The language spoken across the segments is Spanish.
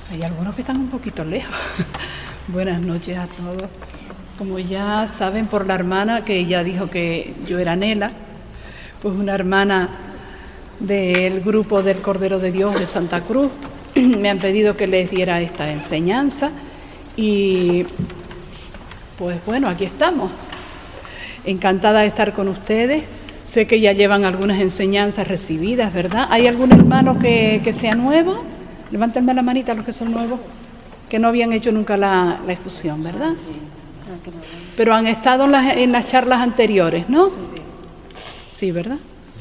Hay algunos que están un poquito lejos. Buenas noches a todos. Como ya saben por la hermana que ella dijo que yo era Nela, pues una hermana del grupo del Cordero de Dios de Santa Cruz, me han pedido que les diera esta enseñanza y pues bueno, aquí estamos. Encantada de estar con ustedes. Sé que ya llevan algunas enseñanzas recibidas, ¿verdad? ¿Hay algún hermano que sea nuevo? Levántenme la manita los que son nuevos, que no habían hecho nunca la efusión, ¿verdad? Pero han estado en las charlas anteriores, ¿no? Sí, ¿verdad?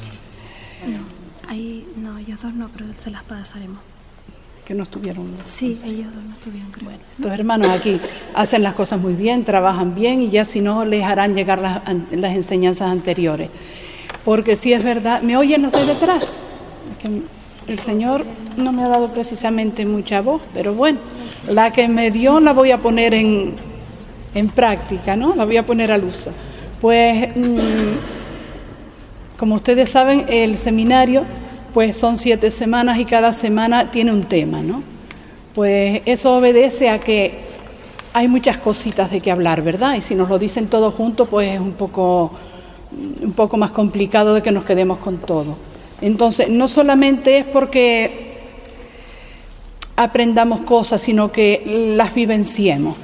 No, ellos dos no, pero se las pasaremos. Que no estuvieron. Sí, ellos dos no estuvieron, creo. Bueno, estos hermanos aquí hacen las cosas muy bien, trabajan bien y ya si no les harán llegar las enseñanzas anteriores. Porque sí es verdad, ¿me oyen los de detrás? Es que el Señor no me ha dado precisamente mucha voz, pero bueno, la que me dio la voy a poner en práctica, ¿no? La voy a poner al uso. Pues, como ustedes saben, el seminario pues son 7 semanas y cada semana tiene un tema, ¿no? Pues eso obedece a que hay muchas cositas de qué hablar, ¿verdad? Y si nos lo dicen todos juntos, pues es un poco más complicado de que nos quedemos con todo. Entonces, no solamente es porque aprendamos cosas, sino que las vivenciemos.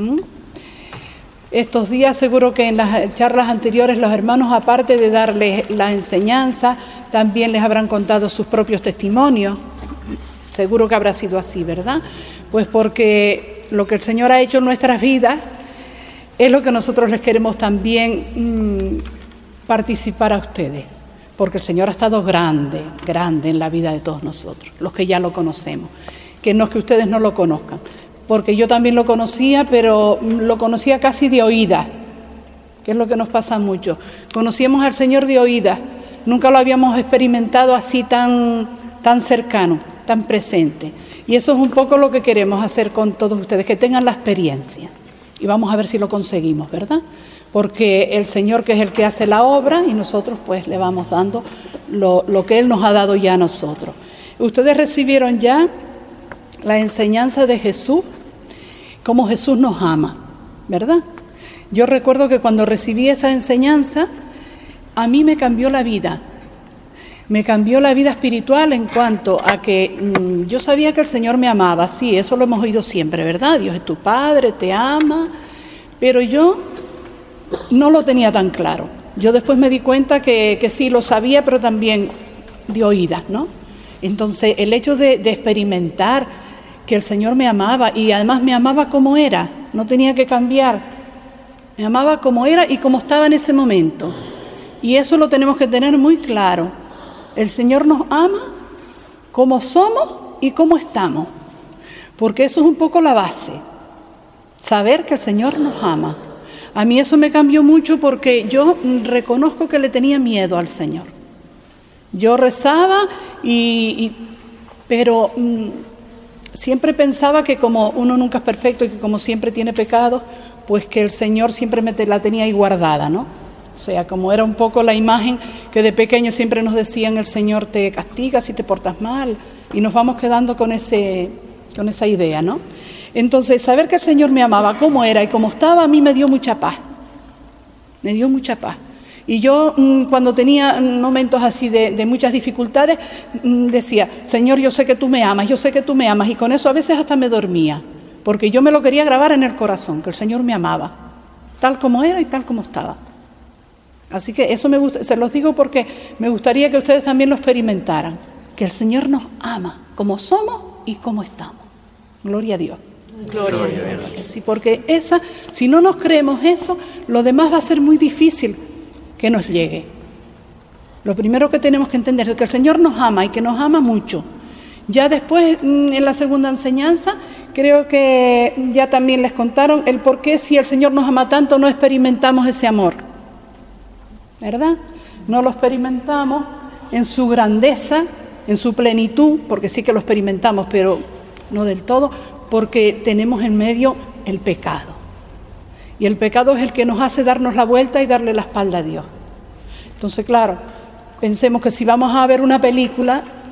Estos días seguro que en las charlas anteriores los hermanos, aparte de darles la enseñanza, también les habrán contado sus propios testimonios. Seguro que habrá sido así, ¿verdad? Pues porque lo que el Señor ha hecho en nuestras vidas es lo que nosotros les queremos también participar a ustedes. Porque el Señor ha estado grande en la vida de todos nosotros, los que ya lo conocemos. Que no es que ustedes no lo conozcan. Porque yo también lo conocía, pero lo conocía casi de oídas, que es lo que nos pasa mucho. Conocíamos al Señor de oídas, nunca lo habíamos experimentado así tan cercano, tan presente. Y eso es un poco lo que queremos hacer con todos ustedes, que tengan la experiencia. Y vamos a ver si lo conseguimos, ¿verdad? Porque el Señor, que es el que hace la obra, y nosotros pues le vamos dando lo que Él nos ha dado ya a nosotros. Ustedes recibieron ya la enseñanza de Jesús, cómo Jesús nos ama, ¿verdad? Yo recuerdo que cuando recibí esa enseñanza, a mí me cambió la vida. Me cambió la vida espiritual en cuanto a que yo sabía que el Señor me amaba. Sí, eso lo hemos oído siempre, ¿verdad? Dios es tu Padre, te ama. Pero yo no lo tenía tan claro. Yo después me di cuenta que sí lo sabía, pero también de oídas, ¿no? Entonces, el hecho de experimentar que el Señor me amaba y además me amaba como era, no tenía que cambiar, me amaba como era y como estaba en ese momento. Y eso lo tenemos que tener muy claro. El Señor nos ama como somos y como estamos, porque eso es un poco la base, saber que el Señor nos ama. A mí eso me cambió mucho porque yo reconozco que le tenía miedo al Señor. Yo rezaba pero siempre pensaba que como uno nunca es perfecto y que como siempre tiene pecados, pues que el Señor siempre la tenía ahí guardada, ¿no? O sea, como era un poco la imagen que de pequeño siempre nos decían, el Señor te castiga si te portas mal, y nos vamos quedando con esa idea, ¿no? Entonces, saber que el Señor me amaba como era y como estaba, a mí me dio mucha paz. Me dio mucha paz. Y yo cuando tenía momentos así de muchas dificultades, decía, Señor, yo sé que tú me amas, y con eso a veces hasta me dormía, porque yo me lo quería grabar en el corazón, que el Señor me amaba, tal como era y tal como estaba. Así que eso me gusta, se los digo porque me gustaría que ustedes también lo experimentaran, que el Señor nos ama, como somos y como estamos. Gloria a Dios. Gloria a Dios. Sí, porque si no nos creemos eso, lo demás va a ser muy difícil que nos llegue. Lo primero que tenemos que entender es que el Señor nos ama y que nos ama mucho. Ya después, en la segunda enseñanza, creo que ya también les contaron el por qué si el Señor nos ama tanto no experimentamos ese amor, ¿verdad? No lo experimentamos en su grandeza, en su plenitud, porque sí que lo experimentamos, pero no del todo, porque tenemos en medio el pecado. Y el pecado es el que nos hace darnos la vuelta y darle la espalda a Dios. Entonces, claro, pensemos que si vamos a ver una película,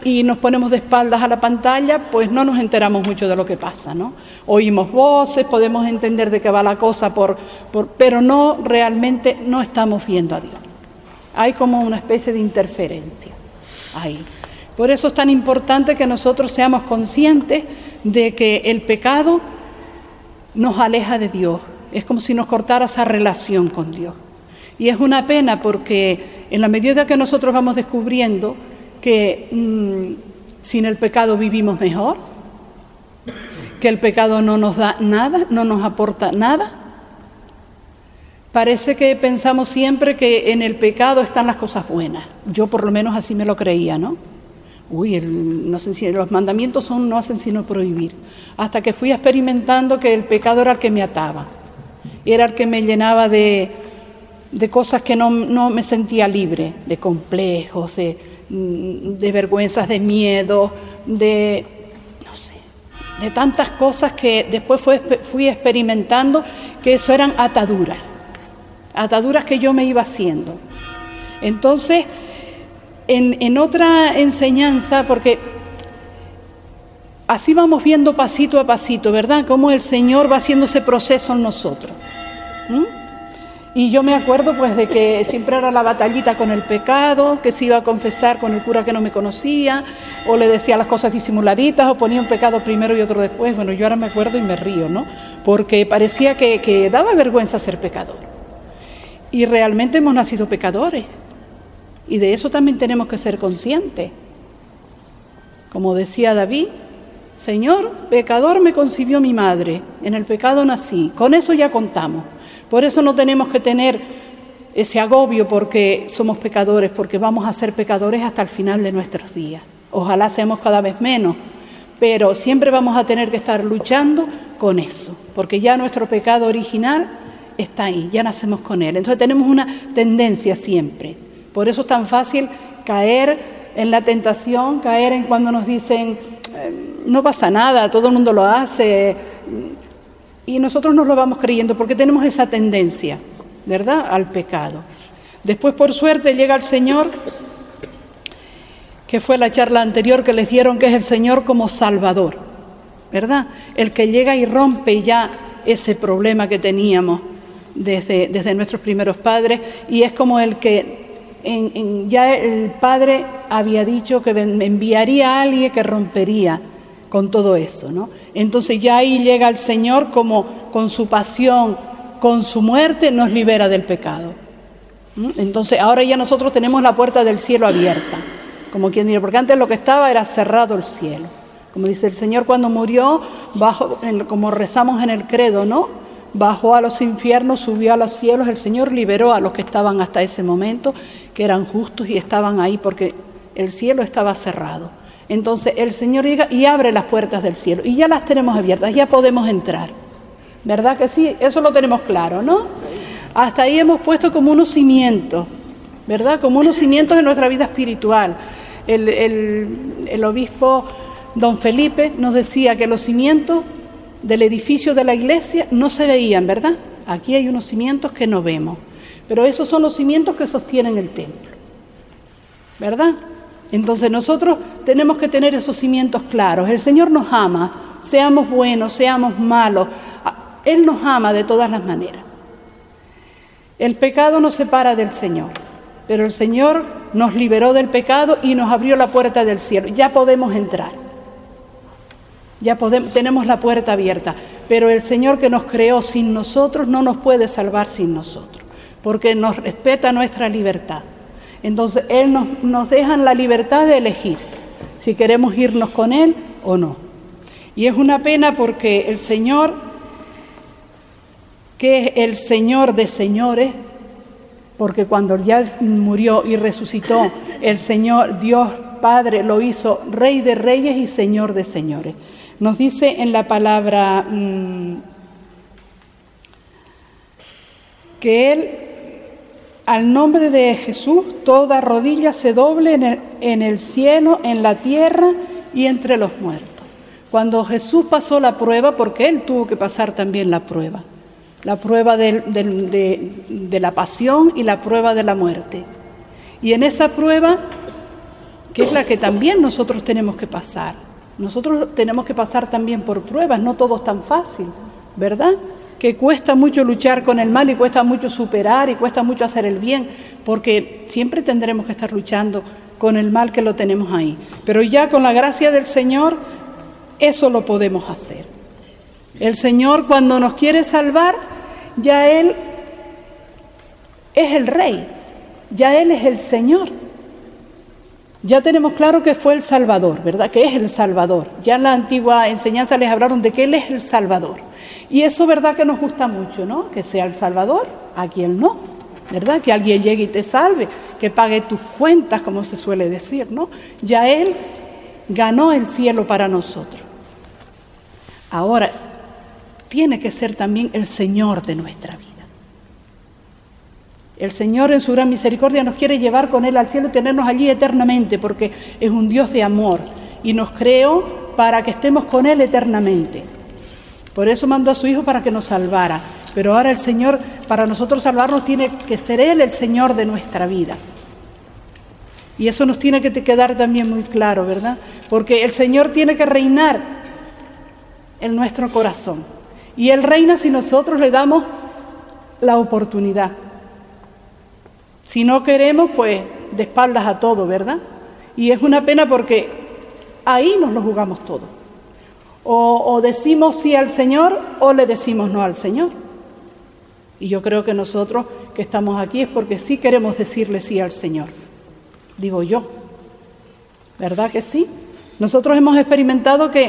y nos ponemos de espaldas a la pantalla, pues no nos enteramos mucho de lo que pasa, ¿no? Oímos voces, podemos entender de qué va la cosa, pero no realmente no estamos viendo a Dios. Hay como una especie de interferencia ahí. Por eso es tan importante que nosotros seamos conscientes de que el pecado nos aleja de Dios. Es como si nos cortara esa relación con Dios. Y es una pena porque en la medida que nosotros vamos descubriendo que sin el pecado vivimos mejor, que el pecado no nos da nada, no nos aporta nada, parece que pensamos siempre que en el pecado están las cosas buenas. Yo por lo menos así me lo creía, ¿no? Los mandamientos no hacen sino prohibir. Hasta que fui experimentando que el pecado era el que me ataba, era el que me llenaba de cosas que no me sentía libre, de complejos, de vergüenzas, de miedo, de tantas cosas que después fui experimentando que eso eran ataduras que yo me iba haciendo. Entonces, en otra enseñanza, porque así vamos viendo pasito a pasito, ¿verdad? Cómo el Señor va haciendo ese proceso en nosotros. Y yo me acuerdo pues de que siempre era la batallita con el pecado, que se iba a confesar con el cura que no me conocía, o le decía las cosas disimuladitas, o ponía un pecado primero y otro después. Bueno, yo ahora me acuerdo y me río, ¿no? Porque parecía que daba vergüenza ser pecador. Y realmente hemos nacido pecadores. Y de eso también tenemos que ser conscientes. Como decía David, Señor, pecador me concibió mi madre, en el pecado nací. Con eso ya contamos. Por eso no tenemos que tener ese agobio porque somos pecadores, porque vamos a ser pecadores hasta el final de nuestros días. Ojalá seamos cada vez menos, pero siempre vamos a tener que estar luchando con eso, porque ya nuestro pecado original está ahí, ya nacemos con él. Entonces tenemos una tendencia siempre. Por eso es tan fácil caer en la tentación, caer en cuando nos dicen no pasa nada, todo el mundo lo hace, y nosotros nos lo vamos creyendo porque tenemos esa tendencia, ¿verdad?, al pecado. Después, por suerte, llega el Señor, que fue la charla anterior que les dieron, que es el Señor como Salvador, ¿verdad? El que llega y rompe ya ese problema que teníamos desde nuestros primeros padres, y es como el que ya el Padre había dicho que enviaría a alguien que rompería con todo eso, ¿no? Entonces ya ahí llega el Señor como con su pasión, con su muerte, nos libera del pecado. Entonces ahora ya nosotros tenemos la puerta del cielo abierta, como quien dice, porque antes lo que estaba era cerrado el cielo. Como dice el Señor cuando murió, como rezamos en el credo, ¿no? Bajó a los infiernos, subió a los cielos, el Señor liberó a los que estaban hasta ese momento, que eran justos y estaban ahí porque el cielo estaba cerrado. Entonces el Señor llega y abre las puertas del cielo y ya las tenemos abiertas, ya podemos entrar. ¿Verdad que sí? Eso lo tenemos claro, ¿no? Hasta ahí hemos puesto como unos cimientos, ¿verdad? Como unos cimientos en nuestra vida espiritual. El obispo don Felipe nos decía que los cimientos del edificio de la iglesia no se veían, ¿verdad? Aquí hay unos cimientos que no vemos, pero esos son los cimientos que sostienen el templo, ¿verdad? Entonces nosotros tenemos que tener esos cimientos claros. El Señor nos ama, seamos buenos, seamos malos, Él nos ama de todas las maneras. El pecado nos separa del Señor, pero el Señor nos liberó del pecado y nos abrió la puerta del cielo. Ya podemos entrar. Tenemos la puerta abierta, pero el Señor que nos creó sin nosotros no nos puede salvar sin nosotros, porque nos respeta nuestra libertad. Entonces Él nos deja en la libertad de elegir si queremos irnos con Él o no. Y es una pena porque el Señor, que es el Señor de señores, porque cuando ya murió y resucitó, el Señor, Dios Padre, lo hizo Rey de reyes y Señor de señores. Nos dice en la palabra que Él, al nombre de Jesús, toda rodilla se doble en el cielo, en la tierra y entre los muertos. Cuando Jesús pasó la prueba, porque Él tuvo que pasar también la prueba de la pasión y la prueba de la muerte. Y en esa prueba que es la que también nosotros tenemos que pasar. Nosotros tenemos que pasar también por pruebas, no todo es tan fácil, ¿verdad? Que cuesta mucho luchar con el mal y cuesta mucho superar y cuesta mucho hacer el bien, porque siempre tendremos que estar luchando con el mal que lo tenemos ahí. Pero ya con la gracia del Señor, eso lo podemos hacer. El Señor, cuando nos quiere salvar, ya Él es el Rey, ya Él es el Señor. Ya tenemos claro que fue el Salvador, ¿verdad? Que es el Salvador. Ya en la antigua enseñanza les hablaron de que Él es el Salvador. Y eso, ¿verdad? Que nos gusta mucho, ¿no? Que sea el Salvador, a quien no, ¿verdad? Que alguien llegue y te salve, que pague tus cuentas, como se suele decir, ¿no? Ya Él ganó el cielo para nosotros. Ahora, tiene que ser también el Señor de nuestra vida. El Señor en su gran misericordia nos quiere llevar con Él al cielo y tenernos allí eternamente, porque es un Dios de amor y nos creó para que estemos con Él eternamente. Por eso mandó a su Hijo para que nos salvara. Pero ahora el Señor, para nosotros salvarnos, tiene que ser Él el Señor de nuestra vida. Y eso nos tiene que quedar también muy claro, ¿verdad? Porque el Señor tiene que reinar en nuestro corazón. Y Él reina si nosotros le damos la oportunidad. Si no queremos, pues de espaldas a todo, ¿verdad? Y es una pena porque ahí nos lo jugamos todo. O decimos sí al Señor o le decimos no al Señor. Y yo creo que nosotros que estamos aquí es porque sí queremos decirle sí al Señor. Digo yo. ¿Verdad que sí? Nosotros hemos experimentado que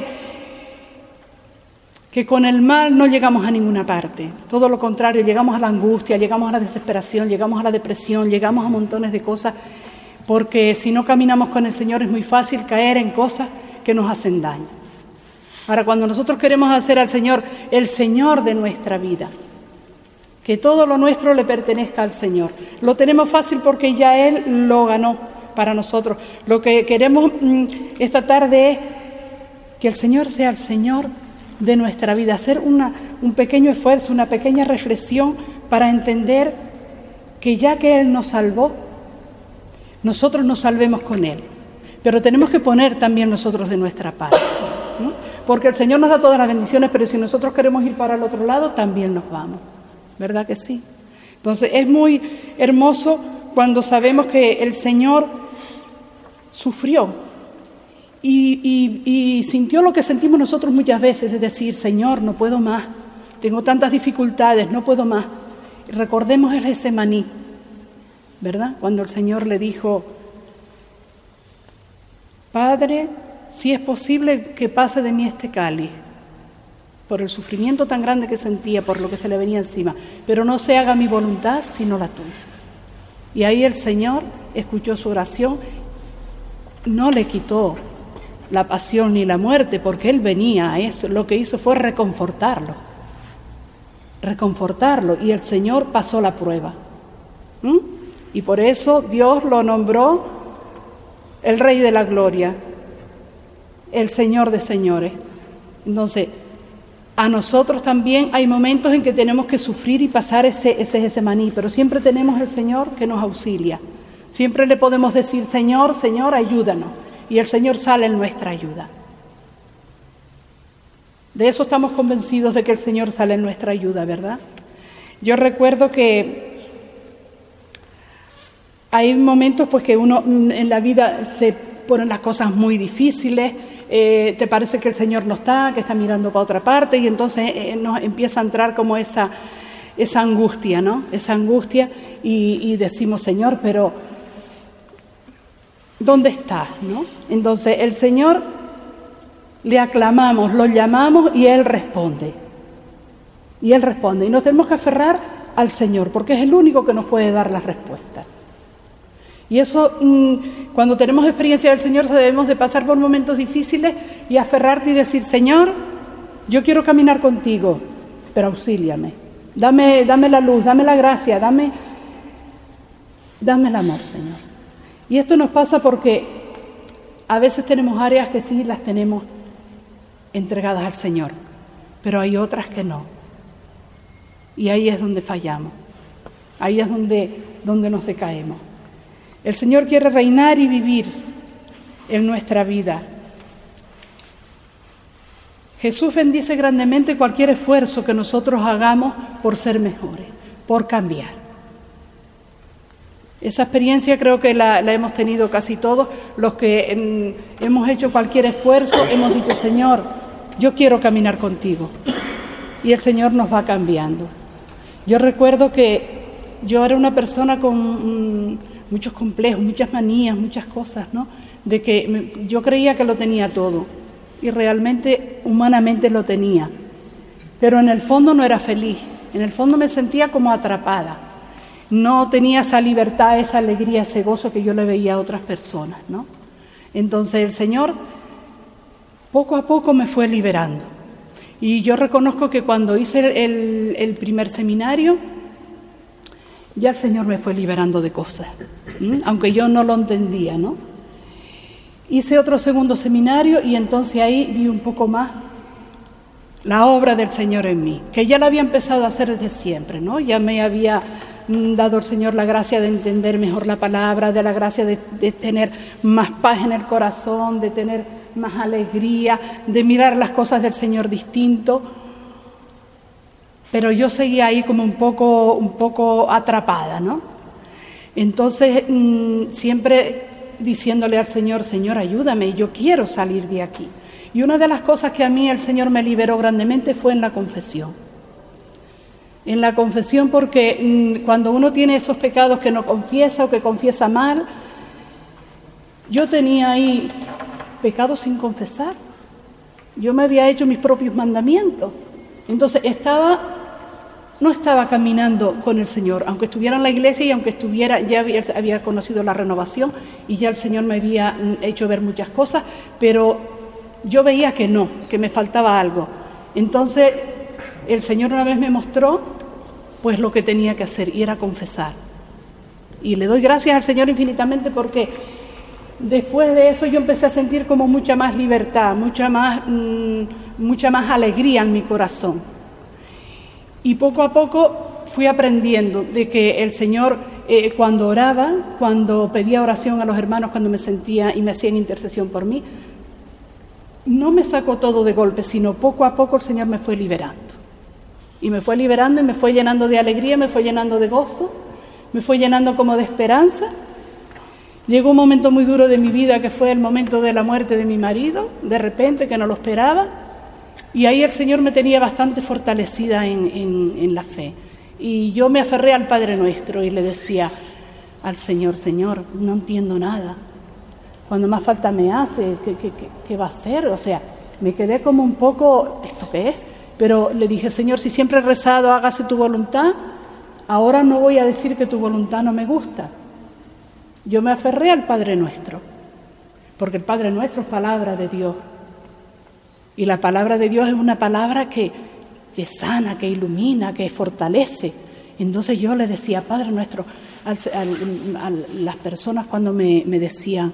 con el mal no llegamos a ninguna parte. Todo lo contrario, llegamos a la angustia, llegamos a la desesperación, llegamos a la depresión, llegamos a montones de cosas, porque si no caminamos con el Señor es muy fácil caer en cosas que nos hacen daño. Ahora, cuando nosotros queremos hacer al Señor el Señor de nuestra vida, que todo lo nuestro le pertenezca al Señor, lo tenemos fácil porque ya Él lo ganó para nosotros. Lo que queremos esta tarde es que el Señor sea el Señor de nuestra vida, hacer un pequeño esfuerzo, una pequeña reflexión para entender que ya que Él nos salvó, nosotros nos salvemos con Él. Pero tenemos que poner también nosotros de nuestra parte, ¿no? Porque el Señor nos da todas las bendiciones, pero si nosotros queremos ir para el otro lado, también nos vamos. ¿Verdad que sí? Entonces es muy hermoso cuando sabemos que el Señor sufrió y sintió lo que sentimos nosotros muchas veces, es decir, Señor, no puedo más, tengo tantas dificultades, no puedo más. Y recordemos el Getsemaní, ¿verdad? Cuando el Señor le dijo, Padre, si es posible que pase de mí este cáliz, por el sufrimiento tan grande que sentía, por lo que se le venía encima, pero no se haga mi voluntad sino la tuya. Y ahí el Señor escuchó su oración, no le quitó la pasión ni la muerte, porque Él venía a eso. Lo que hizo fue reconfortarlo, y el Señor pasó la prueba. Y por eso Dios lo nombró el Rey de la Gloria, el Señor de señores. Entonces, a nosotros también hay momentos en que tenemos que sufrir y pasar ese Getsemaní, pero siempre tenemos el Señor que nos auxilia. Siempre le podemos decir, Señor, Señor, ayúdanos. Y el Señor sale en nuestra ayuda. De eso estamos convencidos, de que el Señor sale en nuestra ayuda, ¿verdad? Yo recuerdo que hay momentos pues que uno en la vida se ponen las cosas muy difíciles, te parece que el Señor no está, que está mirando para otra parte, y entonces nos empieza a entrar como esa angustia, ¿no? Esa angustia, y decimos, Señor, pero ¿dónde estás, no? Entonces el Señor le aclamamos, lo llamamos y Él responde. Y nos tenemos que aferrar al Señor, porque es el único que nos puede dar las respuestas. Y eso, cuando tenemos experiencia del Señor, debemos de pasar por momentos difíciles y aferrarte y decir, Señor, yo quiero caminar contigo, pero auxíliame. Dame la luz, dame la gracia, dame el amor, Señor. Y esto nos pasa porque a veces tenemos áreas que sí las tenemos entregadas al Señor, pero hay otras que no. Y ahí es donde fallamos, ahí es donde nos decaemos. El Señor quiere reinar y vivir en nuestra vida. Jesús bendice grandemente cualquier esfuerzo que nosotros hagamos por ser mejores, por cambiar. Esa experiencia creo que la hemos tenido casi todos los que hemos hecho cualquier esfuerzo, hemos dicho, Señor, yo quiero caminar contigo. Y el Señor nos va cambiando. Yo recuerdo que yo era una persona con muchos complejos, muchas manías, muchas cosas, ¿no? De que yo creía que lo tenía todo y realmente humanamente lo tenía, pero en el fondo no era feliz, en el fondo me sentía como atrapada, no tenía esa libertad, esa alegría, ese gozo que yo le veía a otras personas, ¿no? Entonces el Señor poco a poco me fue liberando y yo reconozco que cuando hice el primer seminario ya el Señor me fue liberando de cosas, aunque yo no lo entendía, ¿no? Hice otro segundo seminario y entonces ahí vi un poco más la obra del Señor en mí, que ya la había empezado a hacer desde siempre, ¿no? Ya me había dado el Señor la gracia de entender mejor la palabra, de la gracia de tener más paz en el corazón, de tener más alegría, de mirar las cosas del Señor distinto. Pero yo seguía ahí como un poco atrapada, ¿no? Entonces, siempre diciéndole al Señor, Señor, ayúdame, yo quiero salir de aquí. Y una de las cosas que a mí el Señor me liberó grandemente fue en la confesión. En la confesión, porque cuando uno tiene esos pecados que no confiesa o que confiesa mal, yo tenía ahí pecados sin confesar. Yo me había hecho mis propios mandamientos. Entonces no estaba caminando con el Señor, aunque estuviera en la iglesia y aunque ya había conocido la renovación y ya el Señor me había hecho ver muchas cosas, pero yo veía que no, que me faltaba algo. Entonces el Señor una vez me mostró pues lo que tenía que hacer y era confesar. Y le doy gracias al Señor infinitamente porque después de eso yo empecé a sentir como mucha más libertad, mucha más alegría en mi corazón. Y poco a poco fui aprendiendo de que el Señor, cuando oraba, cuando pedía oración a los hermanos, cuando me sentía y me hacían intercesión por mí, no me sacó todo de golpe, sino poco a poco el Señor me fue liberando. Y me fue liberando y me fue llenando de alegría, me fue llenando de gozo, me fue llenando como de esperanza. Llegó un momento muy duro de mi vida que fue el momento de la muerte de mi marido, de repente, que no lo esperaba. Y ahí el Señor me tenía bastante fortalecida en la fe. Y yo me aferré al Padre Nuestro y le decía al Señor, Señor, no entiendo nada. Cuando más falta me hace, ¿qué va a hacer? O sea, me quedé como un poco, ¿esto qué es? Pero le dije, Señor, si siempre he rezado, hágase tu voluntad, ahora no voy a decir que tu voluntad no me gusta. Yo me aferré al Padre Nuestro, porque el Padre Nuestro es palabra de Dios. Y la palabra de Dios es una palabra que sana, que ilumina, que fortalece. Entonces yo le decía, Padre Nuestro, a las personas cuando me decían,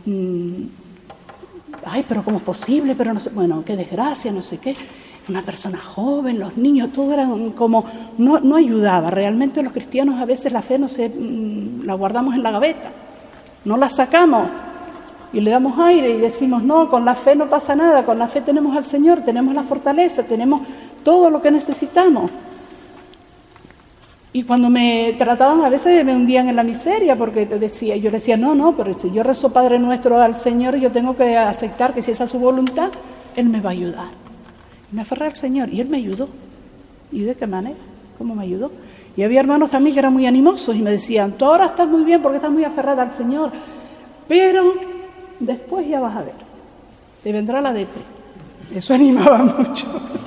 ay, pero ¿cómo es posible? Pero no sé, bueno, qué desgracia, no sé qué. Una persona joven, los niños, todo era como, no ayudaba. Realmente los cristianos a veces la fe la guardamos en la gaveta, no la sacamos. Y le damos aire y decimos, no, con la fe no pasa nada, con la fe tenemos al Señor, tenemos la fortaleza, tenemos todo lo que necesitamos. Y cuando me trataban, a veces me hundían en la miseria, porque yo le decía, no, pero si yo rezo Padre Nuestro al Señor, yo tengo que aceptar que si esa es su voluntad, Él me va a ayudar. Y me aferré al Señor y Él me ayudó. ¿Y de qué manera? ¿Cómo me ayudó? Y había hermanos a mí que eran muy animosos y me decían, tú ahora estás muy bien porque estás muy aferrada al Señor, pero después ya vas a ver, te vendrá la depresión. Eso animaba mucho.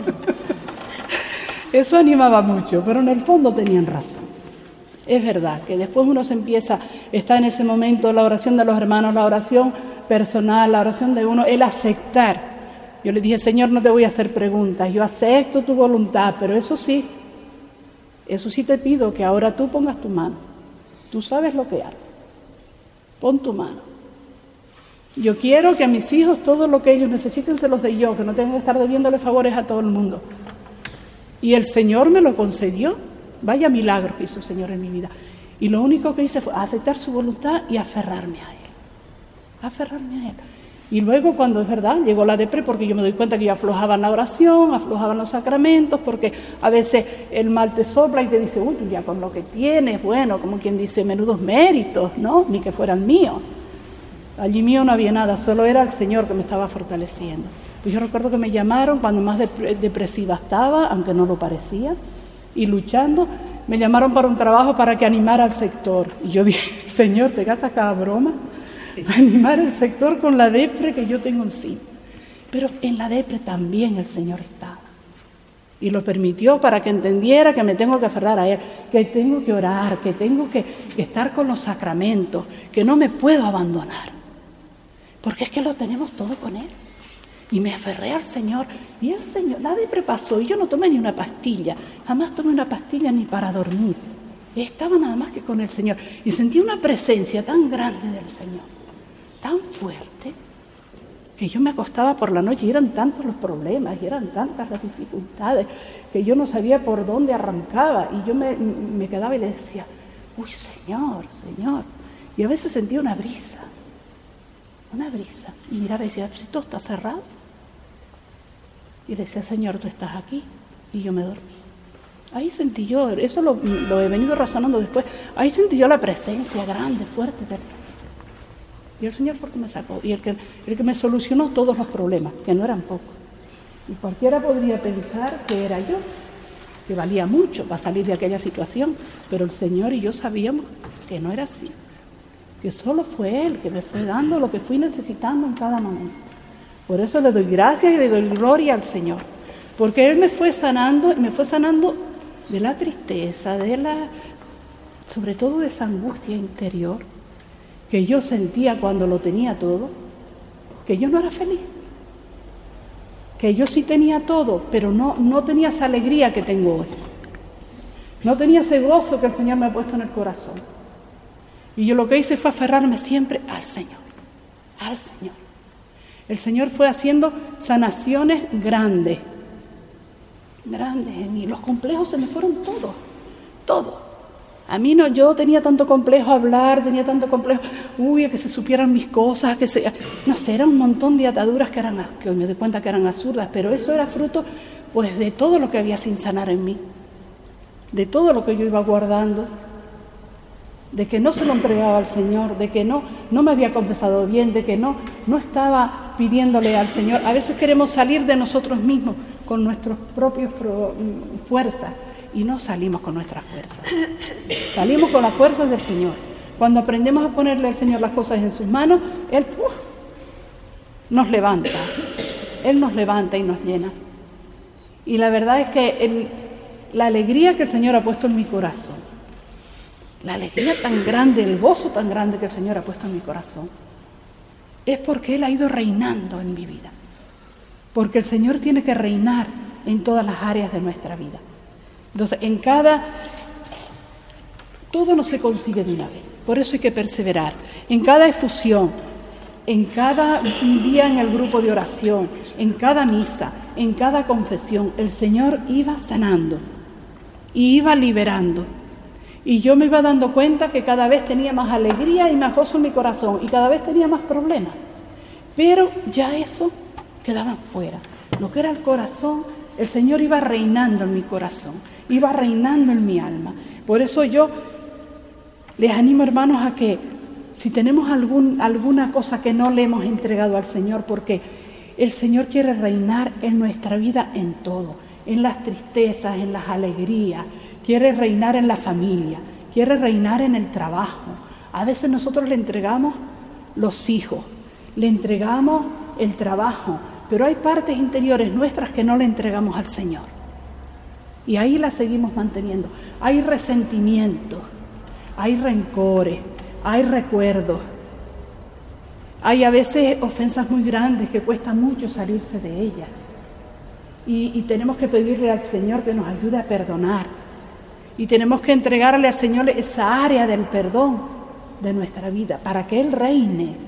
Eso animaba mucho, pero en el fondo tenían razón. Es verdad que después uno se empieza, está en ese momento la oración de los hermanos, la oración personal, la oración de uno, el aceptar. Yo le dije, Señor, no te voy a hacer preguntas, yo acepto tu voluntad, pero eso sí te pido que ahora tú pongas tu mano. Tú sabes lo que hago. Pon tu mano. Yo quiero que a mis hijos todo lo que ellos necesiten se los dé yo, que no tengan que estar debiéndole favores a todo el mundo. Y el Señor me lo concedió. Vaya milagro que hizo el Señor en mi vida. Y lo único que hice fue aceptar su voluntad y aferrarme a Él. aferrarme a Él. Y luego cuando es verdad, llegó la depre, porque yo me doy cuenta que yo aflojaba en la oración, aflojaba en los sacramentos, porque a veces el mal te sopla y te dice, uy, tú ya con lo que tienes, bueno, como quien dice, menudos méritos, ¿no? Ni que fueran míos. Allí mío no había nada, solo era el Señor que me estaba fortaleciendo. Pues yo recuerdo que me llamaron cuando más depresiva estaba, aunque no lo parecía, y luchando, me llamaron para un trabajo para que animara al sector. Y yo dije, Señor, ¿te gastas cada broma? Animar el sector con la depre que yo tengo encima. Pero en la depre también el Señor estaba. Y lo permitió para que entendiera que me tengo que aferrar a Él, que tengo que orar, que tengo que estar con los sacramentos, que no me puedo abandonar. Porque es que lo tenemos todo con Él. Y me aferré al Señor. Y el Señor, la depre pasó y yo no tomé ni una pastilla. Jamás tomé una pastilla ni para dormir. Estaba nada más que con el Señor. Y sentí una presencia tan grande del Señor, tan fuerte, que yo me acostaba por la noche y eran tantos los problemas, y eran tantas las dificultades, que yo no sabía por dónde arrancaba. Y yo me quedaba y le decía, uy, Señor, Señor. Y a veces sentía una brisa. Y miraba y decía, si todo está cerrado. Y le decía, Señor, tú estás aquí. Y yo me dormí. Ahí sentí yo, eso lo he venido razonando después, ahí sentí yo la presencia grande, fuerte del Señor. Y el Señor fue el que me sacó, y el que me solucionó todos los problemas, que no eran pocos. Y cualquiera podría pensar que era yo, que valía mucho para salir de aquella situación, pero el Señor y yo sabíamos que no era así, que solo fue Él que me fue dando lo que fui necesitando en cada momento. Por eso le doy gracias y le doy gloria al Señor, porque Él me fue sanando, y me fue sanando de la tristeza, sobre todo de esa angustia interior que yo sentía cuando lo tenía todo, que yo no era feliz, que yo sí tenía todo, pero no tenía esa alegría que tengo hoy, no tenía ese gozo que el Señor me ha puesto en el corazón. Y yo lo que hice fue aferrarme siempre al Señor, al Señor. El Señor fue haciendo sanaciones grandes en mí. Los complejos se me fueron todos. A mí no, yo tenía tanto complejo hablar, tenía tanto complejo, que se supieran mis cosas, no sé, era un montón de ataduras que me doy cuenta que eran absurdas, pero eso era fruto, pues, de todo lo que había sin sanar en mí, de todo lo que yo iba guardando, de que no se lo entregaba al Señor, de que no me había confesado bien, de que no estaba pidiéndole al Señor. A veces queremos salir de nosotros mismos con nuestras propias fuerzas, y no salimos con nuestras fuerzas, salimos con las fuerzas del Señor. Cuando aprendemos a ponerle al Señor las cosas en sus manos, Él nos levanta, Él nos levanta y nos llena. Y la verdad es que la alegría que el Señor ha puesto en mi corazón, la alegría tan grande, el gozo tan grande que el Señor ha puesto en mi corazón, es porque Él ha ido reinando en mi vida. Porque el Señor tiene que reinar en todas las áreas de nuestra vida. Entonces, todo no se consigue de una vez, por eso hay que perseverar. En cada efusión, en cada día en el grupo de oración, en cada misa, en cada confesión, el Señor iba sanando y iba liberando. Y yo me iba dando cuenta que cada vez tenía más alegría y más gozo en mi corazón, y cada vez tenía más problemas. Pero ya eso quedaba fuera. Lo que era el corazón, el Señor iba reinando en mi corazón, iba reinando en mi alma. Por eso yo les animo, hermanos, a que si tenemos alguna cosa que no le hemos entregado al Señor, porque el Señor quiere reinar en nuestra vida en todo, en las tristezas, en las alegrías, quiere reinar en la familia, quiere reinar en el trabajo. A veces nosotros le entregamos los hijos, le entregamos el trabajo, pero hay partes interiores nuestras que no le entregamos al Señor. Y ahí las seguimos manteniendo. Hay resentimientos, hay rencores, hay recuerdos. Hay a veces ofensas muy grandes que cuesta mucho salirse de ellas. Y tenemos que pedirle al Señor que nos ayude a perdonar. Y tenemos que entregarle al Señor esa área del perdón de nuestra vida para que Él reine.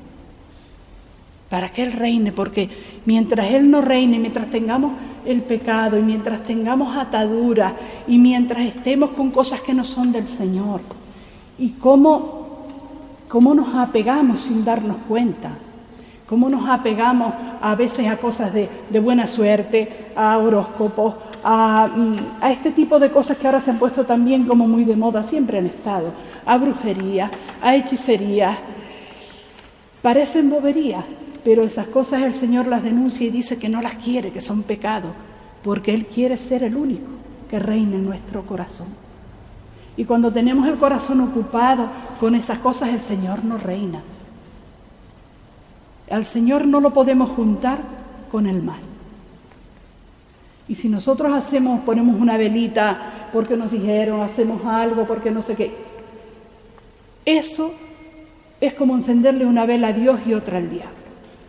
Para que Él reine, porque mientras Él no reine, mientras tengamos el pecado y mientras tengamos ataduras y mientras estemos con cosas que no son del Señor, y cómo cómo nos apegamos sin darnos cuenta, cómo nos apegamos a veces a cosas de buena suerte, a horóscopos, a este tipo de cosas que ahora se han puesto también como muy de moda, siempre han estado, a brujería, a hechicerías. Parecen boberías, pero esas cosas el Señor las denuncia y dice que no las quiere, que son pecado, porque Él quiere ser el único que reine en nuestro corazón. Y cuando tenemos el corazón ocupado con esas cosas, el Señor no reina. Al Señor no lo podemos juntar con el mal. Y si nosotros ponemos una velita porque nos dijeron, hacemos algo porque no sé qué, eso es como encenderle una vela a Dios y otra al diablo.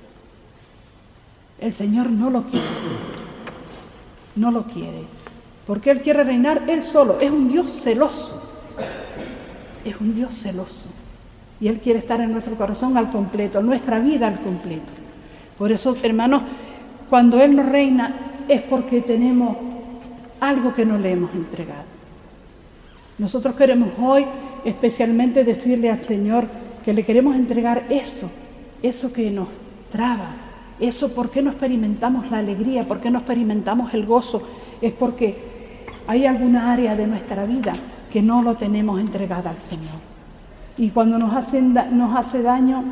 El Señor no lo quiere. No lo quiere. Porque Él quiere reinar Él solo. Es un Dios celoso. Es un Dios celoso. Y Él quiere estar en nuestro corazón al completo, en nuestra vida al completo. Por eso, hermanos, cuando Él nos reina es porque tenemos algo que no le hemos entregado. Nosotros queremos hoy especialmente decirle al Señor que le queremos entregar eso que nos traba, eso por qué no experimentamos la alegría, por qué no experimentamos el gozo, es porque hay alguna área de nuestra vida que no lo tenemos entregada al Señor. Y cuando nos hace daño,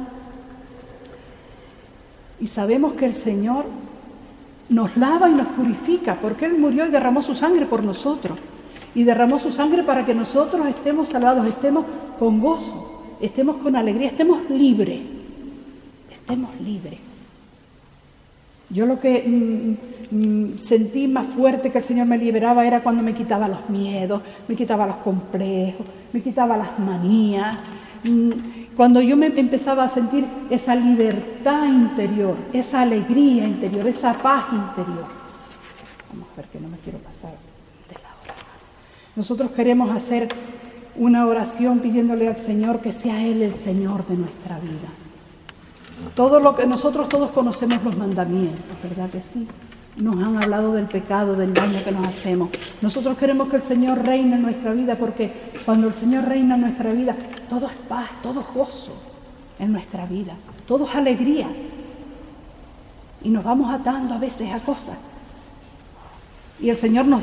y sabemos que el Señor nos lava y nos purifica, porque Él murió y derramó su sangre por nosotros. Y derramó su sangre para que nosotros estemos salvados, estemos con gozo, estemos con alegría, estemos libres. Estemos libres. Yo lo que sentí más fuerte que el Señor me liberaba era cuando me quitaba los miedos, me quitaba los complejos, me quitaba las manías. Cuando yo me empezaba a sentir esa libertad interior, esa alegría interior, esa paz interior. Vamos a ver que no me quiero pasar de la hora. Nosotros queremos hacer una oración pidiéndole al Señor que sea Él el Señor de nuestra vida. Todo lo que nosotros todos conocemos los mandamientos, ¿verdad que sí? Nos han hablado del pecado, del daño que nos hacemos. Nosotros queremos que el Señor reine en nuestra vida porque cuando el Señor reina en nuestra vida, todo es paz, todo es gozo en nuestra vida, todo es alegría. Y nos vamos atando a veces a cosas. Y el Señor nos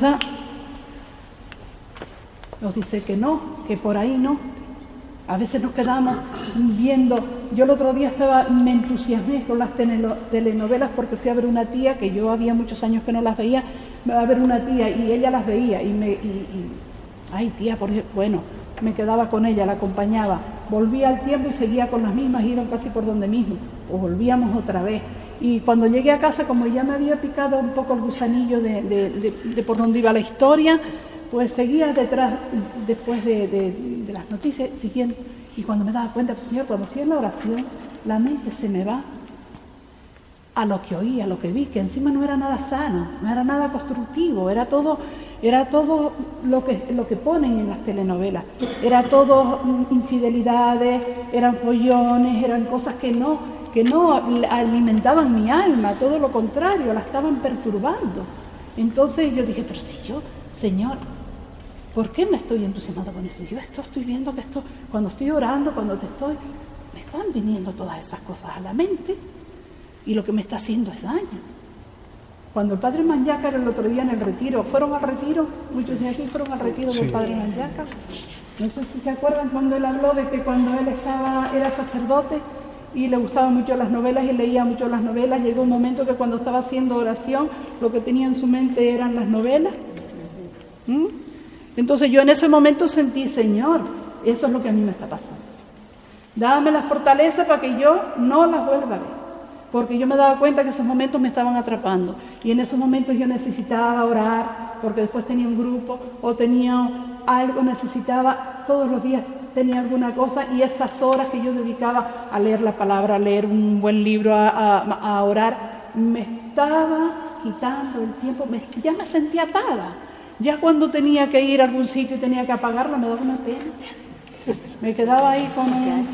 dice que no, que por ahí no. A veces nos quedamos viendo. Yo el otro día me entusiasmé con las telenovelas porque fui a ver una tía que yo había muchos años que no las veía, a ver una tía y ella las veía ay tía, bueno, me quedaba con ella, la acompañaba, volvía al tiempo y seguía con las mismas, iban casi por donde mismo, o volvíamos otra vez. Y cuando llegué a casa, como ya me había picado un poco el gusanillo de por donde iba la historia, pues seguía detrás, después de las noticias, siguiendo. Y cuando me daba cuenta, pues, Señor, cuando estoy en la oración, la mente se me va a lo que oí, a lo que vi, que encima no era nada sano, no era nada constructivo, era todo lo que ponen en las telenovelas. Era todo infidelidades, eran follones, eran cosas que no alimentaban mi alma, todo lo contrario, la estaban perturbando. Entonces yo dije, pero si yo, Señor, ¿por qué me estoy entusiasmando con eso? Yo estoy viendo que cuando estoy orando, me están viniendo todas esas cosas a la mente y lo que me está haciendo es daño. Cuando el Padre Manjácar el otro día en el retiro, ¿fueron al retiro? Muchos de aquí fueron al retiro del Padre Manjácar. No sé si se acuerdan cuando él habló de que cuando él era sacerdote y le gustaban mucho las novelas y leía mucho las novelas, llegó un momento que cuando estaba haciendo oración, lo que tenía en su mente eran las novelas. Entonces yo en ese momento sentí, Señor, eso es lo que a mí me está pasando. Dame la fortaleza para que yo no las vuelva a ver, porque yo me daba cuenta que esos momentos me estaban atrapando y en esos momentos yo necesitaba orar, porque después tenía un grupo o tenía algo, necesitaba, todos los días tenía alguna cosa y esas horas que yo dedicaba a leer la palabra, a leer un buen libro, a orar, me estaba quitando el tiempo, ya me sentía atada. Ya cuando tenía que ir a algún sitio y tenía que apagarla, me daba una pena. Me quedaba ahí con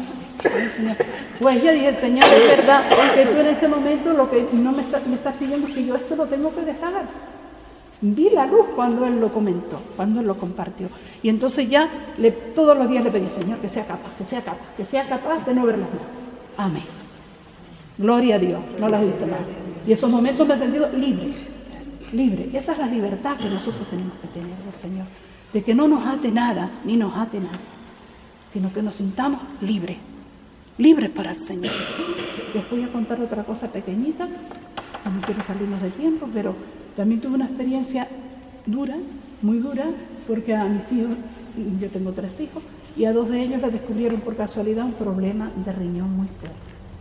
Pues ya dije, Señor, es verdad que tú en este momento lo que no me estás pidiendo es que yo esto lo tengo que dejar. Vi la luz cuando él lo comentó, cuando él lo compartió. Y entonces ya todos los días le pedí, Señor, que sea capaz de no verlas más. Amén. Gloria a Dios, no las he visto más. Y esos momentos me he sentido libre. Esa es la libertad que nosotros tenemos que tener del Señor. De que no nos ate nada, ni nos ate nada, sino que nos sintamos libres para el Señor. Les voy a contar otra cosa pequeñita, no quiero salirnos de tiempo, pero también tuve una experiencia dura, muy dura, porque a mis hijos, yo tengo 3 hijos, y a 2 de ellos les descubrieron por casualidad un problema de riñón muy fuerte.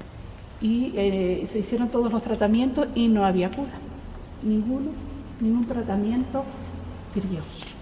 Y se hicieron todos los tratamientos y no había cura. Ningún tratamiento sirvió.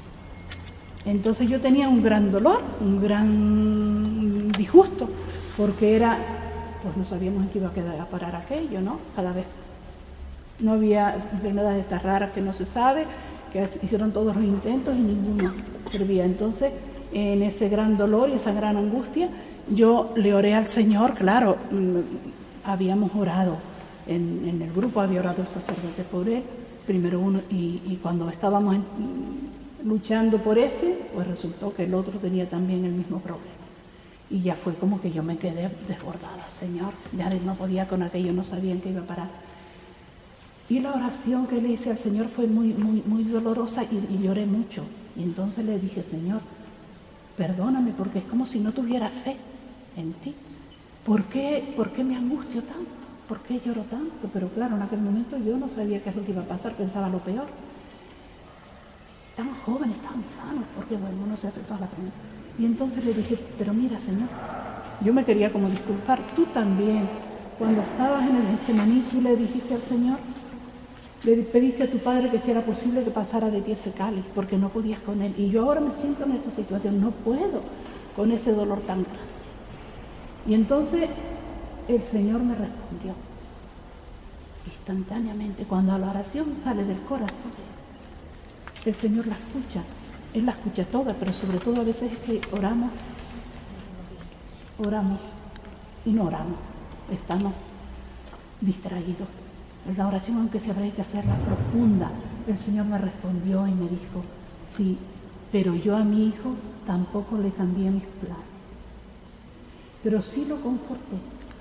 Entonces yo tenía un gran dolor, un gran disgusto, porque pues no sabíamos en qué iba a parar aquello, ¿no? Cada vez no había enfermedades estas raras que no se sabe, que hicieron todos los intentos y ninguno servía. Entonces, en ese gran dolor y esa gran angustia, yo le oré al Señor, claro, habíamos orado, en el grupo había orado el sacerdote por él, primero uno, y cuando estábamos luchando por ese, pues resultó que el otro tenía también el mismo problema. Y ya fue como que yo me quedé desbordada, Señor, ya no podía con aquello, no sabía en qué iba a parar. Y la oración que le hice al Señor fue muy dolorosa y lloré mucho. Y entonces le dije, Señor, perdóname porque es como si no tuviera fe en ti. ¿Por qué me angustio tanto? ¿Por qué lloro tanto? Pero claro, en aquel momento yo no sabía qué es lo que iba a pasar, pensaba lo peor. Tan jóvenes, tan sanos, porque bueno, uno se hace todas las preguntas. Y entonces le dije, pero mira, Señor, yo me quería como disculpar, tú también, cuando estabas en el Getsemaní, tú le dijiste al Señor, le pediste a tu Padre que si era posible que pasara de ti ese cáliz, porque no podías con él. Y yo ahora me siento en esa situación, no puedo con ese dolor tan grande. Y entonces el Señor me respondió instantáneamente. Cuando la oración sale del corazón, el Señor la escucha. Él la escucha toda, pero sobre todo a veces es que oramos y no oramos, estamos distraídos. La oración, aunque se habrá que hacerla profunda, el Señor me respondió y me dijo, sí, pero yo a mi hijo tampoco le cambié mis planes, pero sí lo conforté.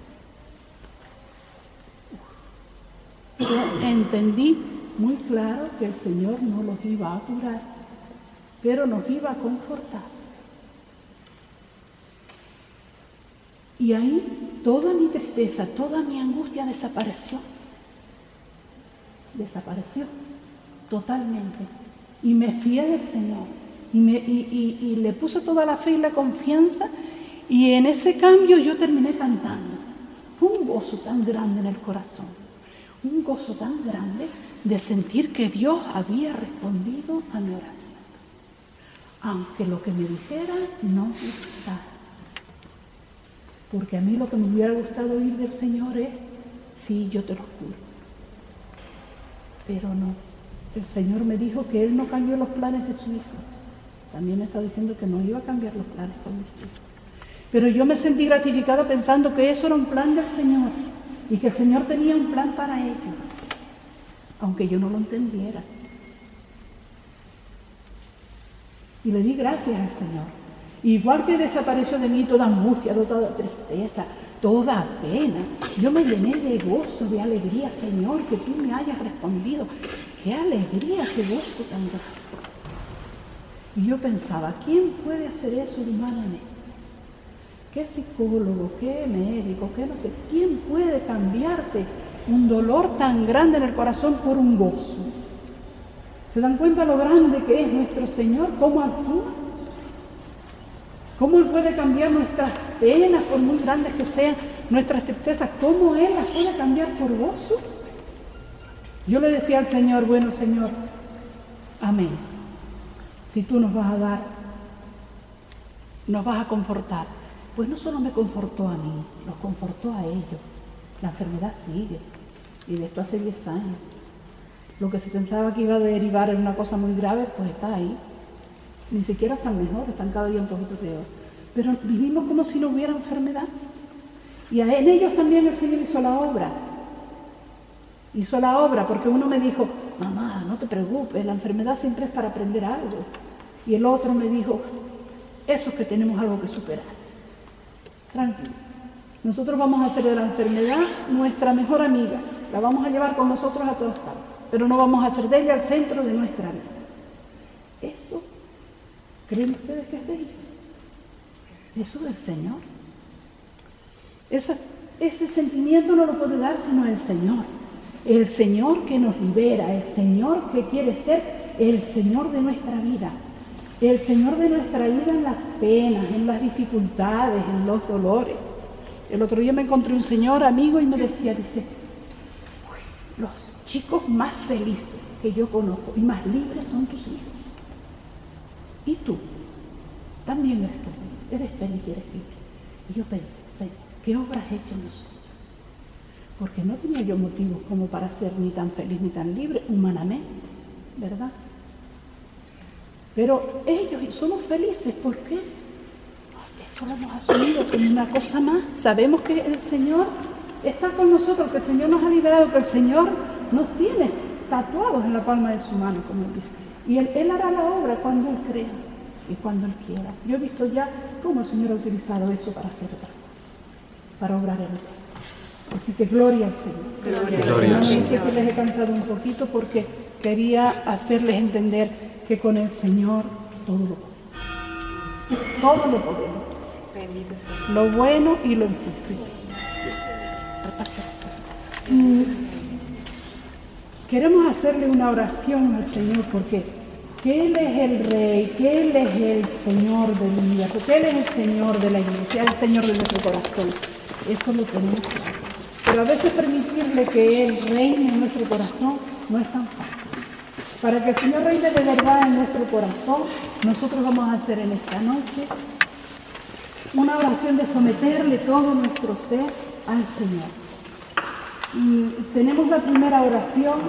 Yo entendí muy claro que el Señor no los iba a curar, pero nos iba a confortar. Y ahí toda mi tristeza, toda mi angustia desapareció totalmente. Y me fié del Señor y le puse toda la fe y la confianza, y en ese cambio yo terminé cantando. Fue un gozo tan grande en el corazón, un gozo tan grande de sentir que Dios había respondido a mi oración, aunque lo que me dijeran no me gustara. Porque a mí lo que me hubiera gustado oír del Señor es, sí, yo te lo juro. Pero no, el Señor me dijo que Él no cambió los planes de su Hijo. También está diciendo que no iba a cambiar los planes con mis hijos. Pero yo me sentí gratificada pensando que eso era un plan del Señor y que el Señor tenía un plan para ellos, aunque yo no lo entendiera. Y le di gracias al Señor. Igual que desapareció de mí toda angustia, toda tristeza, toda pena, yo me llené de gozo, de alegría, Señor, que tú me hayas respondido. ¡Qué alegría, qué gozo tan grande! Y yo pensaba, ¿quién puede hacer eso humanamente? ¿Qué psicólogo, qué médico, qué no sé? ¿Quién puede cambiarte un dolor tan grande en el corazón por un gozo? ¿Se dan cuenta lo grande que es nuestro Señor? ¿Cómo actúa? ¿Cómo Él puede cambiar nuestras penas, por muy grandes que sean, nuestras tristezas? ¿Cómo Él las puede cambiar por gozo? Yo le decía al Señor, bueno, Señor, amén. Si tú nos vas a dar, nos vas a confortar. Pues no solo me confortó a mí, los confortó a ellos. La enfermedad sigue, y de esto hace 10 años. Lo que se pensaba que iba a derivar en una cosa muy grave, pues está ahí. Ni siquiera están mejor, están cada día un poquito peor. Pero vivimos como si no hubiera enfermedad. Y en ellos también el Señor hizo la obra. hizo la obra, porque uno me dijo, mamá, no te preocupes, la enfermedad siempre es para aprender algo. Y el otro me dijo, eso es que tenemos algo que superar. Tranquilo. Nosotros vamos a hacer de la enfermedad nuestra mejor amiga. La vamos a llevar con nosotros a todas partes, pero no vamos a hacer de ella el centro de nuestra vida. ¿Eso creen ustedes que es de ella? ¿Eso del Señor? Ese sentimiento no lo puede dar sino el Señor. El Señor que nos libera, el Señor que quiere ser el Señor de nuestra vida. El Señor de nuestra vida en las penas, en las dificultades, en los dolores. El otro día me encontré un señor amigo y me decía, dice, los chicos más felices que yo conozco y más libres son tus hijos. Y tú, también eres feliz y eres libre. Y yo pensé, Señor, ¿qué obra has hecho en nosotros? Porque no tenía yo motivos como para ser ni tan feliz ni tan libre humanamente, ¿verdad? Pero ellos somos felices, ¿por qué? Eso lo hemos asumido como una cosa más. Sabemos que el Señor está con nosotros, que el Señor nos ha liberado, que el Señor nos tiene tatuados en la palma de su mano, como Él dice. Y Él hará la obra cuando Él crea y cuando Él quiera. Yo he visto ya cómo el Señor ha utilizado eso para hacer otra cosa, para obrar en otros. Así que gloria al Señor. Gloria al Señor. No sé si les he cansado un poquito porque quería hacerles entender que con el Señor todo lo podemos. Todo lo podemos. Lo bueno y lo difícil. Queremos hacerle una oración al Señor porque Él es el Rey, que Él es el Señor de mi vida, porque Él es el Señor de la iglesia, el Señor de nuestro corazón. Eso lo tenemos que hacer. Pero a veces permitirle que Él reine en nuestro corazón no es tan fácil. Para que el Señor reine de verdad en nuestro corazón, nosotros vamos a hacer en esta noche una oración de someterle todo nuestro ser al Señor. Y tenemos la primera oración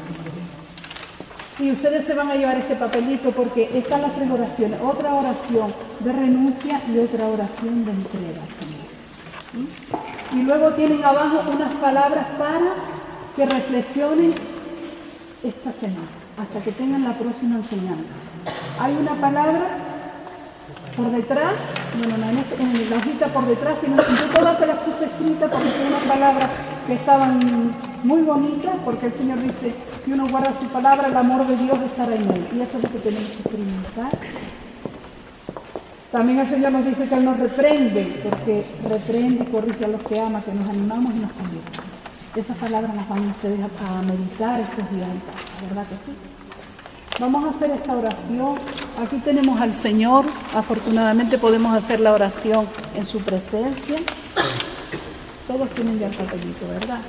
y ustedes se van a llevar este papelito porque están las tres oraciones. Otra oración de renuncia y otra oración de entrega, Señor. ¿Sí? Y luego tienen abajo unas palabras para que reflexionen esta semana, hasta que tengan la próxima enseñanza. Hay una palabra por detrás, bueno, no en la hojita por detrás, sino yo todas se las puse escritas porque son unas palabras que estaban muy bonitas, porque el Señor dice, si uno guarda su palabra, el amor de Dios estará en él. Y eso es lo que tenemos que experimentar. También el Señor nos dice que Él nos reprende, porque reprende y corrige a los que ama, que nos animamos y nos convierte. Esas palabras las van ustedes a meditar estos días en casa, ¿verdad que sí? Vamos a hacer esta oración. Aquí tenemos al Señor. Afortunadamente podemos hacer la oración en su presencia. Todos tienen ya el papelito, ¿verdad?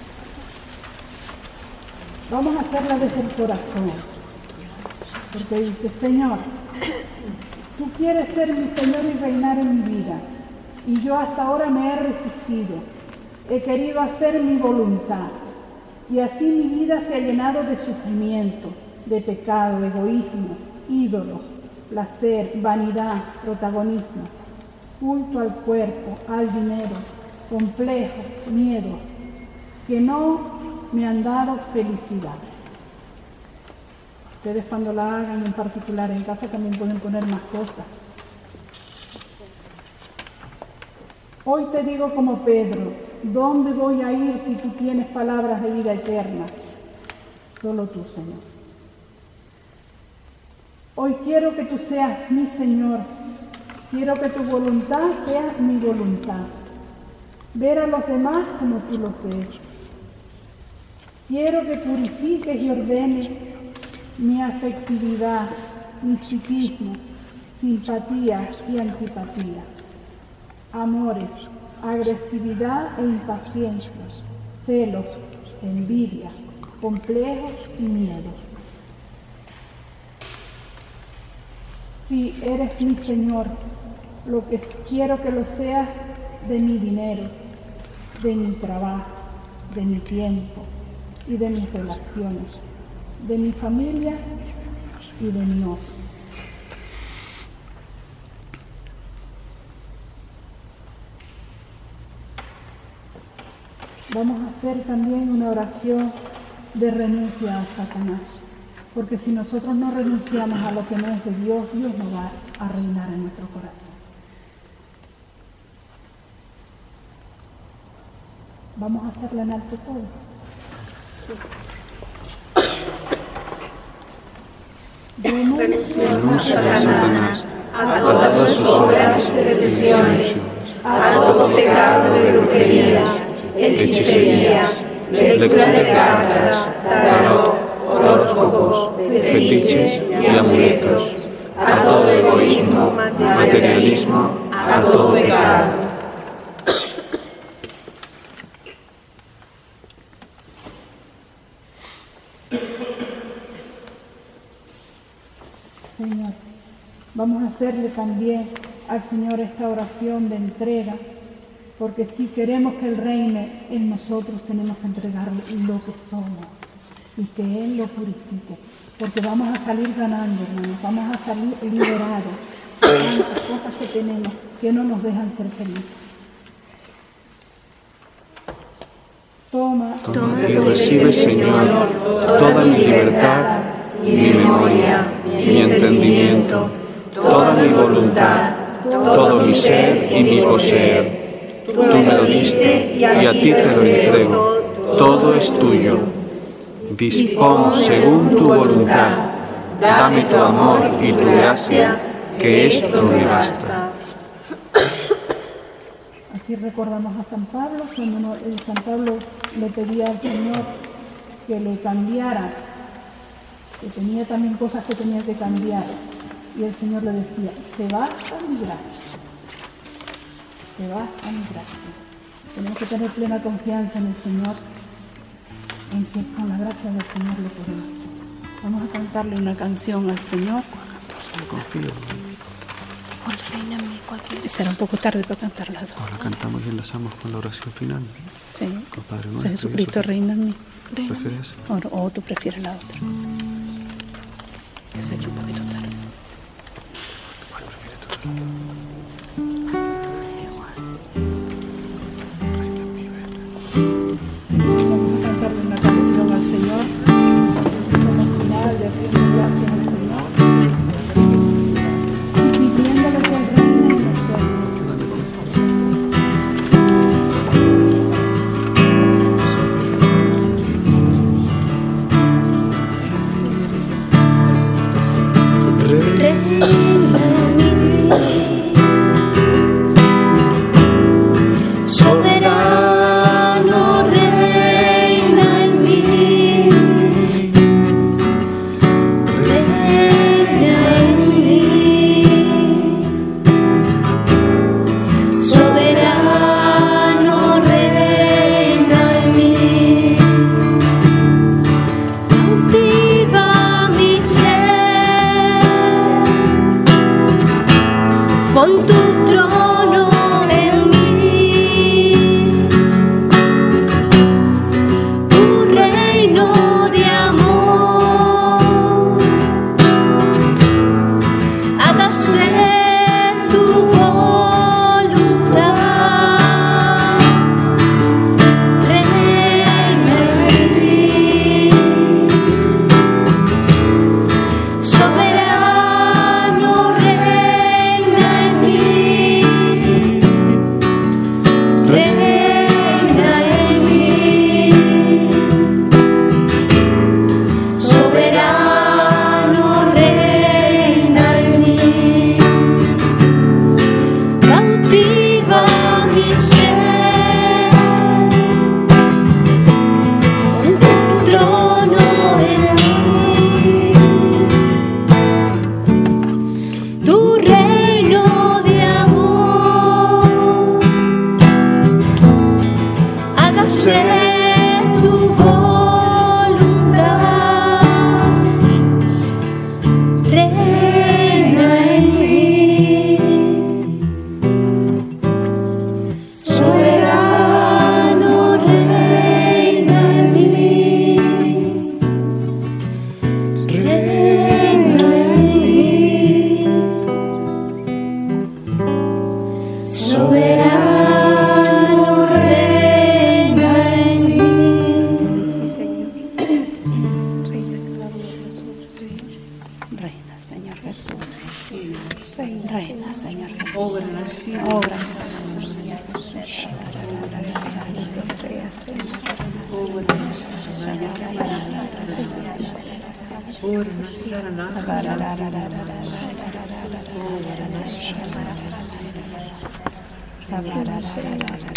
Vamos a hacerla desde el corazón. Porque dice, Señor, tú quieres ser mi Señor y reinar en mi vida. Y yo hasta ahora me he resistido. He querido hacer mi voluntad. Y así mi vida se ha llenado de sufrimiento, de pecado, egoísmo, ídolos, placer, vanidad, protagonismo, culto al cuerpo, al dinero, complejos, miedos, que no me han dado felicidad. Ustedes cuando la hagan en particular en casa también pueden poner más cosas. Hoy te digo como Pedro, ¿dónde voy a ir si tú tienes palabras de vida eterna? Solo tú, Señor. Hoy quiero que tú seas mi Señor. Quiero que tu voluntad sea mi voluntad. Ver a los demás como tú los ves. Quiero que purifiques y ordenes mi afectividad, mi psiquismo, simpatía y antipatía, amores, agresividad e impaciencia, celos, envidia, complejos y miedos. Si eres mi Señor, lo que quiero que lo seas de mi dinero, de mi trabajo, de mi tiempo y de mis relaciones, de mi familia y de mi ocio. Vamos a hacer también una oración de renuncia a Satanás. Porque si nosotros no renunciamos a lo que no es de Dios, Dios no va a reinar en nuestro corazón. Vamos a hacerle en alto todo. Renuncia a Satanás, a todas sus obras y seducciones, a todo pecado de brujería, hechicería, lectura de cartas, tarot, horóscopos, fetiches y amuletos, a todo egoísmo, materialismo, a todo pecado. Señor, vamos a hacerle también al Señor esta oración de entrega, porque si queremos que Él reine en nosotros, tenemos que entregarle lo que somos y que Él lo purifique, porque vamos a salir ganando, hermanos, vamos a salir liberados de tantas cosas que tenemos que no nos dejan ser felices. Toma y recibe, Señor, toda mi libertad, mi memoria, mi entendimiento, toda mi voluntad, todo mi ser y mi poseer. Tú me lo diste y a ti te lo entrego. Todo es tuyo. Dispón según tu voluntad. Dame tu amor y tu gracia, que esto me basta. Aquí recordamos a San Pablo, cuando San Pablo le pedía al Señor que le cambiara, que tenía también cosas que tenía que cambiar, y el Señor le decía, te basta mi gracia, te basta mi gracia. Tenemos que tener plena confianza en el Señor, en que con la gracia del Señor lo podemos. Vamos a cantarle una canción al Señor. Confío. Hola, reina mía, cualquier... Será un poco tarde para cantarlas. Ahora cantamos y enlazamos con la oración final. Sí, Con Padre Nuestro, Jesucristo reina en mí. ¿Prefieres? O tú prefieres la otra. Que se ha hecho un poquito tarde. ¿Cuál prefieres tú? Vamos a cantarle una canción al Señor. Como final de haciendo gracias al Señor. Y pidiéndole que Él reine en nosotros. Reina en mí. Reina, Señor Jesús. Obra en el cielo. Obra en nosotros, Señor Jesús. Que sea, Señor. Obra en el cielo. Obra en el cielo. Sabará,